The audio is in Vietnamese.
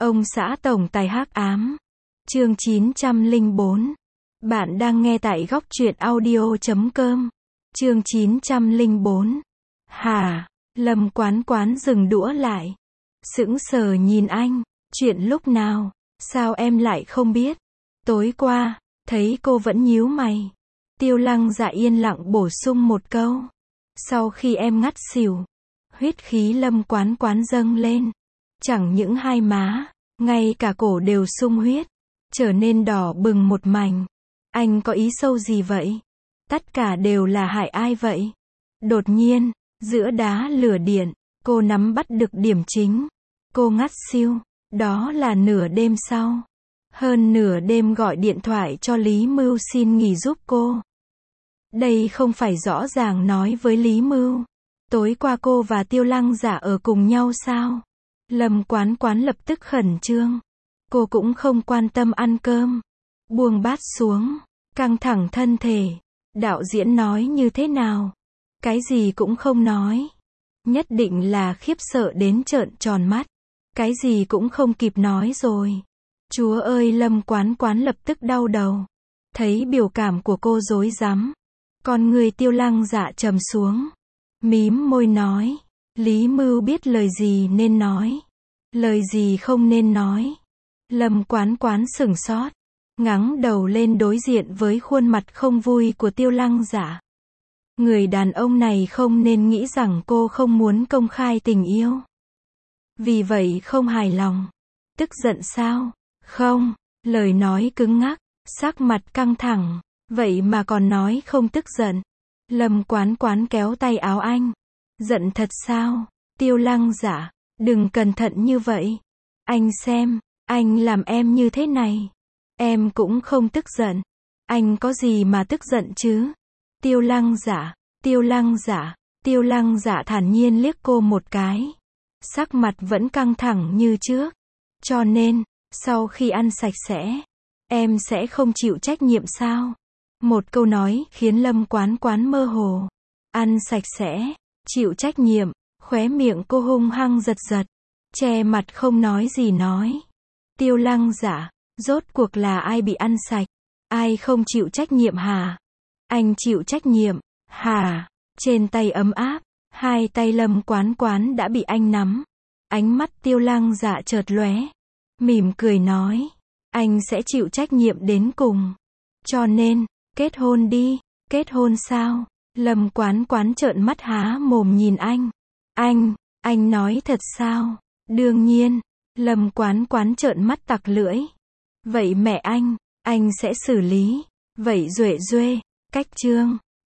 Ông xã tổng tài hắc ám. Chương 904. Bạn đang nghe tại góc truyện audio.com. Chương 904. Hả? Lâm Quán Quán dừng đũa lại. Sững sờ nhìn anh. Chuyện lúc nào? Sao em lại không biết? Tối qua, thấy cô vẫn nhíu mày. Tiêu Lăng Dạ yên lặng bổ sung một câu. Sau khi em ngất xỉu, huyết khí Lâm Quán Quán dâng lên. Chẳng những hai má, ngay cả cổ đều sung huyết, trở nên đỏ bừng một mảnh. Anh có ý sâu gì vậy? Tất cả đều là hại ai vậy? Đột nhiên, giữa đá lửa điện, cô nắm bắt được điểm chính. Cô ngất xỉu, đó là nửa đêm sau. Hơn nửa đêm gọi điện thoại cho Lý Mưu xin nghỉ giúp cô. Đây không phải rõ ràng nói với Lý Mưu. Tối qua cô và Tiêu Lăng Dạ ở cùng nhau sao? Lâm Quán Quán lập tức khẩn trương. Cô cũng không quan tâm ăn cơm. Buông bát xuống, căng thẳng thân thể. Đạo diễn nói như thế nào? Cái gì cũng không nói. Nhất định là khiếp sợ đến trợn tròn mắt. Cái gì cũng không kịp nói rồi. Chúa ơi, Lâm Quán Quán lập tức đau đầu. Thấy biểu cảm của cô rối rắm. Con người Tiêu Lăng Dạ trầm xuống. Mím môi nói. Lý Mưu biết lời gì nên nói, lời gì không nên nói. Lâm Quán Quán sửng sốt, ngẩng đầu lên đối diện với khuôn mặt không vui của Tiêu Lăng Dạ. Người đàn ông này không nên nghĩ rằng cô không muốn công khai tình yêu. Vì vậy không hài lòng. Tức giận sao? Không, lời nói cứng ngắc, sắc mặt căng thẳng. Vậy mà còn nói không tức giận. Lâm Quán Quán kéo tay áo anh. Giận thật sao? Tiêu Lăng Dạ, đừng cẩn thận như vậy. Anh xem, anh làm em như thế này. Em cũng không tức giận. Anh có gì mà tức giận chứ? Tiêu Lăng Dạ, Tiêu Lăng Dạ, Tiêu Lăng Dạ thản nhiên liếc cô một cái. Sắc mặt vẫn căng thẳng như trước. Cho nên, sau khi ăn sạch sẽ, em sẽ không chịu trách nhiệm sao? Một câu nói khiến Lâm Quán Quán mơ hồ. Ăn sạch sẽ, chịu trách nhiệm, khóe miệng cô hung hăng giật giật, che mặt không nói gì nói. Tiêu Lăng Dạ, rốt cuộc là ai bị ăn sạch? Ai không chịu trách nhiệm hả? Anh chịu trách nhiệm, hả? Trên tay ấm áp, hai tay Lâm Quán Quán đã bị anh nắm. Ánh mắt Tiêu Lăng Dạ chợt lóe, mỉm cười nói, anh sẽ chịu trách nhiệm đến cùng. Cho nên, kết hôn đi. Kết hôn sao? Lâm Quán Quán trợn mắt há mồm nhìn anh. Anh nói thật sao? Đương nhiên. Lâm Quán Quán trợn mắt tặc lưỡi. Vậy mẹ anh sẽ xử lý. Vậy Duệ Duệ, cách chương.